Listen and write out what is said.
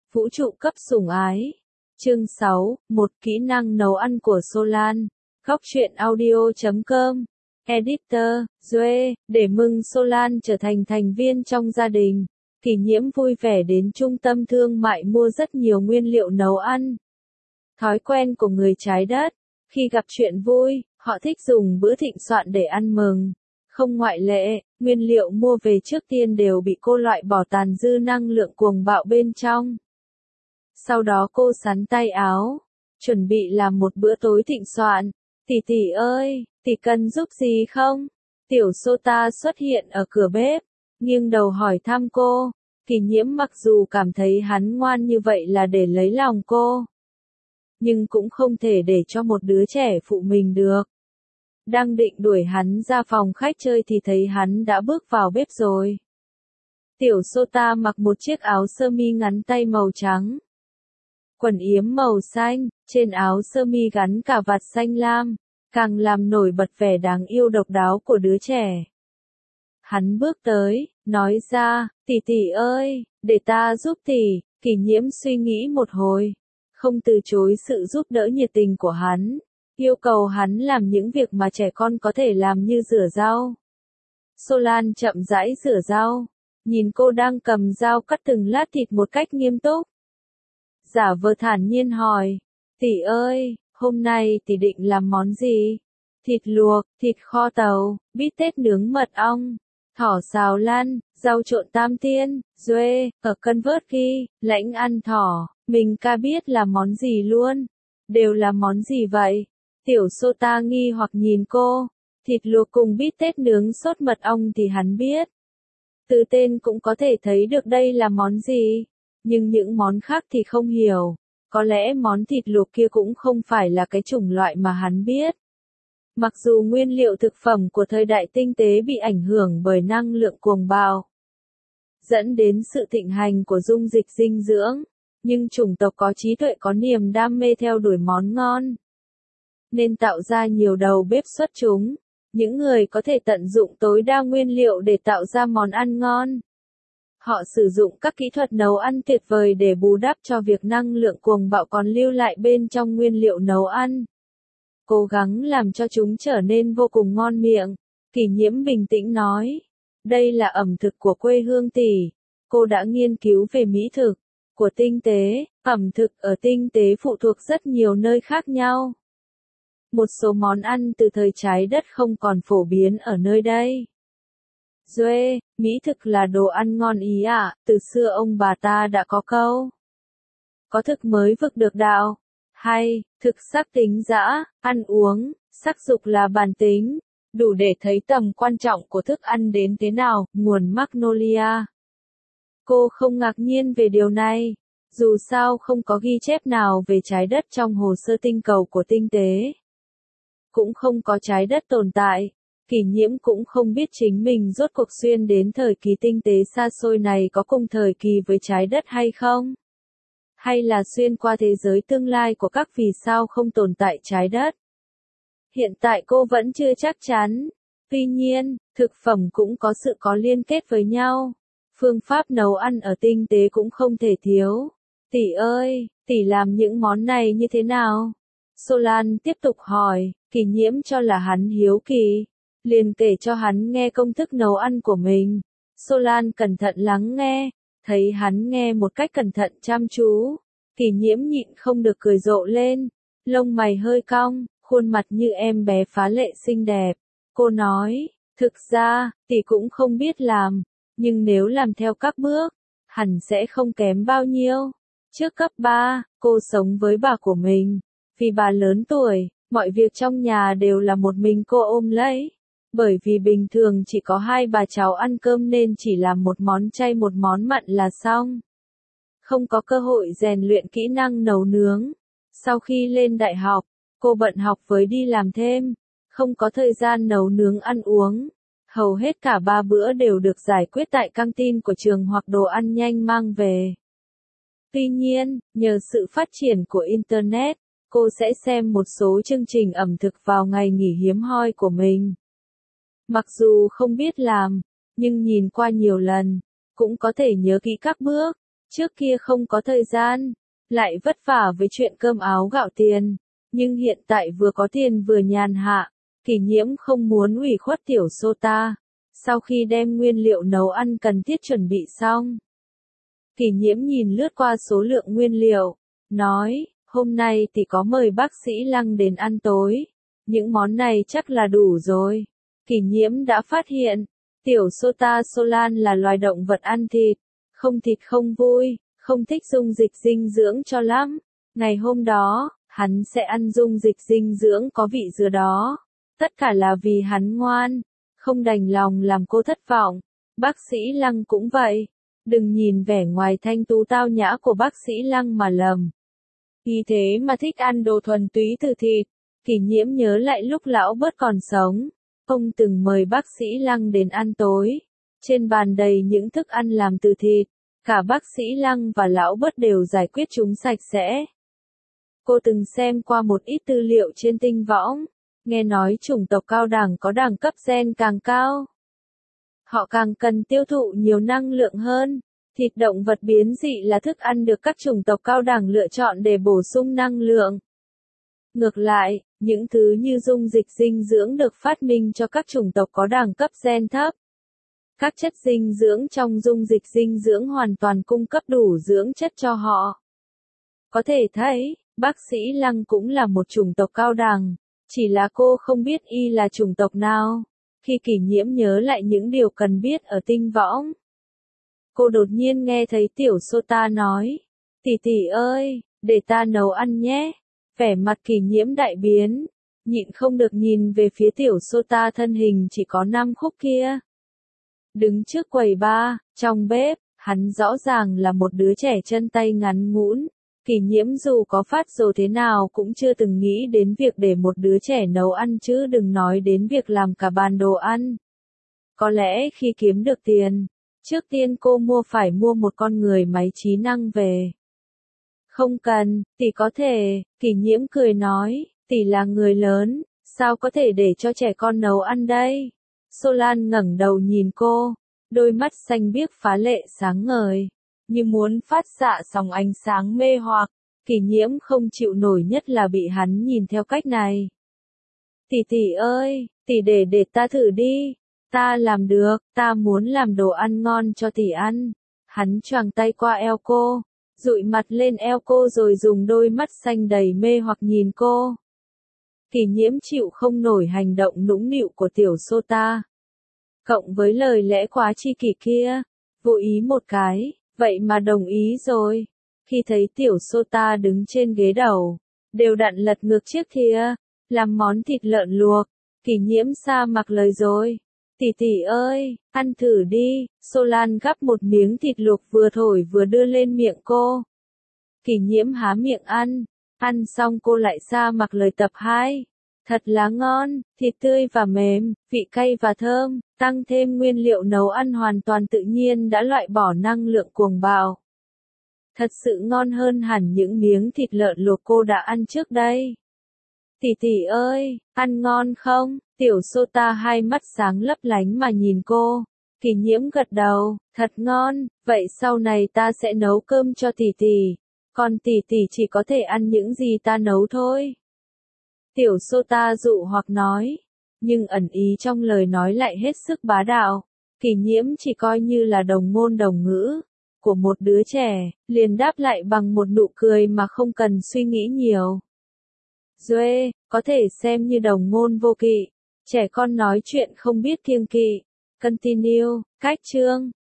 Vũ trụ cấp sủng ái. Chương 6, một kỹ năng nấu ăn của Solan. Góc truyện audio.com. Editor, Duê, để mừng Solan trở thành thành viên trong gia đình. Kỷ Nhiễm vui vẻ đến trung tâm thương mại mua rất nhiều nguyên liệu nấu ăn. Thói quen của người trái đất, khi gặp chuyện vui, họ thích dùng bữa thịnh soạn để ăn mừng. Không ngoại lệ, nguyên liệu mua về trước tiên đều bị cô loại bỏ tàn dư năng lượng cuồng bạo bên trong. Sau đó cô sắn tay áo, chuẩn bị làm một bữa tối thịnh soạn. Tỷ tỷ ơi, tỷ cần giúp gì không? Tiểu Sota xuất hiện ở cửa bếp, nghiêng đầu hỏi thăm cô. Kỷ Nhiễm mặc dù cảm thấy hắn ngoan như vậy là để lấy lòng cô, nhưng cũng không thể để cho một đứa trẻ phụ mình được. Đang định đuổi hắn ra phòng khách chơi thì thấy hắn đã bước vào bếp rồi. Tiểu Sota mặc một chiếc áo sơ mi ngắn tay màu trắng, quần yếm màu xanh, trên áo sơ mi gắn cả vạt xanh lam, càng làm nổi bật vẻ đáng yêu độc đáo của đứa trẻ. Hắn bước tới, nói ra, tỷ tỷ ơi, để ta giúp tỷ. Kỷ Nhiễm suy nghĩ một hồi, không từ chối sự giúp đỡ nhiệt tình của hắn, yêu cầu hắn làm những việc mà trẻ con có thể làm như rửa rau. Solan chậm rãi rửa rau, nhìn cô đang cầm dao cắt từng lát thịt một cách nghiêm túc. Giả vờ thản nhiên hỏi, tỷ ơi, hôm nay tỷ định làm món gì? Thịt luộc, thịt kho tàu, bít tết nướng mật ong, thỏ xào lăn, rau trộn tam tiên, Duê, ở cân vớt ghi, lãnh ăn thỏ, mình ca biết là món gì luôn. Đều là món gì vậy? Tiểu Sota nghi hoặc nhìn cô. Thịt luộc cùng bít tết nướng sốt mật ong thì hắn biết. Từ tên cũng có thể thấy được đây là món gì. Nhưng những món khác thì không hiểu. Có lẽ món thịt luộc kia cũng không phải là cái chủng loại mà hắn biết. Mặc dù nguyên liệu thực phẩm của thời đại tinh tế bị ảnh hưởng bởi năng lượng cuồng bạo, dẫn đến sự thịnh hành của dung dịch dinh dưỡng, nhưng chủng tộc có trí tuệ có niềm đam mê theo đuổi món ngon, nên tạo ra nhiều đầu bếp xuất chúng, những người có thể tận dụng tối đa nguyên liệu để tạo ra món ăn ngon. Họ sử dụng các kỹ thuật nấu ăn tuyệt vời để bù đắp cho việc năng lượng cuồng bạo còn lưu lại bên trong nguyên liệu nấu ăn, cố gắng làm cho chúng trở nên vô cùng ngon miệng. Kỷ Nhiễm bình tĩnh nói, đây là ẩm thực của quê hương tỷ. Cô đã nghiên cứu về mỹ thực của tinh tế, ẩm thực ở tinh tế phụ thuộc rất nhiều nơi khác nhau. Một số món ăn từ thời trái đất không còn phổ biến ở nơi đây. Duê, mỹ thực là đồ ăn ngon ý ạ, từ xưa ông bà ta đã có câu. Có thực mới vực được đạo. Hay, thực sắc tính dã, ăn uống, sắc dục là bản tính, đủ để thấy tầm quan trọng của thức ăn đến thế nào. Nguồn Magnolia. Cô không ngạc nhiên về điều này, dù sao không có ghi chép nào về trái đất trong hồ sơ tinh cầu của tinh tế. Cũng không có trái đất tồn tại, Kỷ Nhiễm cũng không biết chính mình rốt cuộc xuyên đến thời kỳ tinh tế xa xôi này có cùng thời kỳ với trái đất hay không? Hay là xuyên qua thế giới tương lai của các vì sao không tồn tại trái đất? Hiện tại cô vẫn chưa chắc chắn. Tuy nhiên, thực phẩm cũng có sự có liên kết với nhau. Phương pháp nấu ăn ở tinh tế cũng không thể thiếu. Tỷ ơi, tỷ làm những món này như thế nào? Solan tiếp tục hỏi. Kỷ Nhiễm cho là hắn hiếu kỳ, liền kể cho hắn nghe công thức nấu ăn của mình. Solan cẩn thận lắng nghe, thấy hắn nghe một cách cẩn thận chăm chú, Kỷ Nhiễm nhịn không được cười rộ lên, lông mày hơi cong, khuôn mặt như em bé phá lệ xinh đẹp. Cô nói, thực ra, tỷ cũng không biết làm, nhưng nếu làm theo các bước, hẳn sẽ không kém bao nhiêu. Trước cấp 3, cô sống với bà của mình. Vì bà lớn tuổi, mọi việc trong nhà đều là một mình cô ôm lấy. Bởi vì bình thường chỉ có hai bà cháu ăn cơm nên chỉ làm một món chay một món mặn là xong. Không có cơ hội rèn luyện kỹ năng nấu nướng. Sau khi lên đại học, cô bận học với đi làm thêm, không có thời gian nấu nướng ăn uống. Hầu hết cả 3 bữa đều được giải quyết tại căng tin của trường hoặc đồ ăn nhanh mang về. Tuy nhiên, nhờ sự phát triển của Internet, cô sẽ xem một số chương trình ẩm thực vào ngày nghỉ hiếm hoi của mình. Mặc dù không biết làm, nhưng nhìn qua nhiều lần, cũng có thể nhớ kỹ các bước. Trước kia không có thời gian, lại vất vả với chuyện cơm áo gạo tiền, nhưng hiện tại vừa có tiền vừa nhàn hạ, Kỷ Nhiễm không muốn ủy khuất tiểu Sota. Sau khi đem nguyên liệu nấu ăn cần thiết chuẩn bị xong, Kỷ Nhiễm nhìn lướt qua số lượng nguyên liệu, nói, hôm nay thì có mời bác sĩ Lăng đến ăn tối, những món này chắc là đủ rồi. Kỷ Nhiễm đã phát hiện, tiểu Sota Solan là loài động vật ăn thịt, không thịt không vui, không thích dung dịch dinh dưỡng cho lắm. Ngày hôm đó, hắn sẽ ăn dung dịch dinh dưỡng có vị dừa đó. Tất cả là vì hắn ngoan, không đành lòng làm cô thất vọng. Bác sĩ Lăng cũng vậy. Đừng nhìn vẻ ngoài thanh tú tao nhã của bác sĩ Lăng mà lầm. Vì thế mà thích ăn đồ thuần túy từ thịt. Kỷ Nhiễm nhớ lại lúc lão bớt còn sống. Ông từng mời bác sĩ Lăng đến ăn tối. Trên bàn đầy những thức ăn làm từ thịt. Cả bác sĩ Lăng và lão bớt đều giải quyết chúng sạch sẽ. Cô từng xem qua một ít tư liệu trên tinh võng. Nghe nói chủng tộc cao đẳng có đẳng cấp gen càng cao, họ càng cần tiêu thụ nhiều năng lượng hơn. Thịt động vật biến dị là thức ăn được các chủng tộc cao đẳng lựa chọn để bổ sung năng lượng. Ngược lại, những thứ như dung dịch dinh dưỡng được phát minh cho các chủng tộc có đẳng cấp gen thấp. Các chất dinh dưỡng trong dung dịch dinh dưỡng hoàn toàn cung cấp đủ dưỡng chất cho họ. Có thể thấy, bác sĩ Lăng cũng là một chủng tộc cao đẳng, chỉ là cô không biết y là chủng tộc nào. Khi Kỷ Nhiễm nhớ lại những điều cần biết ở tinh võng, cô đột nhiên nghe thấy tiểu Sota nói, tỷ tỷ ơi, để ta nấu ăn nhé. Vẻ mặt Kỷ Nhiễm đại biến, nhịn không được nhìn về phía tiểu Sota thân hình chỉ có 5 khúc kia. Đứng trước quầy bar, trong bếp, hắn rõ ràng là một đứa trẻ chân tay ngắn ngũn. Kỷ Nhiễm dù có phát rồ thế nào cũng chưa từng nghĩ đến việc để một đứa trẻ nấu ăn chứ đừng nói đến việc làm cả bàn đồ ăn. Có lẽ khi kiếm được tiền, trước tiên cô phải mua một con người máy trí năng về. Không cần, tỷ có thể, Kỷ Nhiễm cười nói, tỷ là người lớn, sao có thể để cho trẻ con nấu ăn đây? Solan ngẩng đầu nhìn cô, đôi mắt xanh biếc phá lệ sáng ngời, như muốn phát xạ sóng ánh sáng mê hoặc. Kỷ Nhiễm không chịu nổi nhất là bị hắn nhìn theo cách này. Tỷ tỷ ơi, tỷ để ta thử đi, ta làm được, ta muốn làm đồ ăn ngon cho tỷ ăn. Hắn choàng tay qua eo cô, dụi mặt lên eo cô rồi dùng đôi mắt xanh đầy mê hoặc nhìn cô. Kỷ Nhiễm chịu không nổi hành động nũng nịu của tiểu Sota. Cộng với lời lẽ quá chi kỷ kia, vô ý một cái, vậy mà đồng ý rồi. Khi thấy tiểu Sota đứng trên ghế đầu, đều đặn lật ngược chiếc thìa, làm món thịt lợn luộc, Kỷ Nhiễm sa mặc lời rồi. Tỷ tỷ ơi, ăn thử đi. Solan gắp một miếng thịt luộc vừa thổi vừa đưa lên miệng cô. Kỷ Nhiễm há miệng ăn xong cô lại sa mặc lời tập 2. Thật là ngon, thịt tươi và mềm, vị cay và thơm, tăng thêm nguyên liệu nấu ăn hoàn toàn tự nhiên đã loại bỏ năng lượng cuồng bạo. Thật sự ngon hơn hẳn những miếng thịt lợn luộc cô đã ăn trước đây. Tỷ tỷ ơi, ăn ngon không? Tiểu Sota hai mắt sáng lấp lánh mà nhìn cô. Kỷ Nhiễm gật đầu, thật ngon, vậy sau này ta sẽ nấu cơm cho tỷ tỷ. Còn tỷ tỷ chỉ có thể ăn những gì ta nấu thôi. Tiểu Sota dụ hoặc nói, nhưng ẩn ý trong lời nói lại hết sức bá đạo. Kỷ Nhiễm chỉ coi như là đồng ngôn đồng ngữ của một đứa trẻ, liền đáp lại bằng một nụ cười mà không cần suy nghĩ nhiều. Duê, có thể xem như đồng ngôn vô kỵ. Trẻ con nói chuyện không biết kiêng kỵ. Continue, cách chương.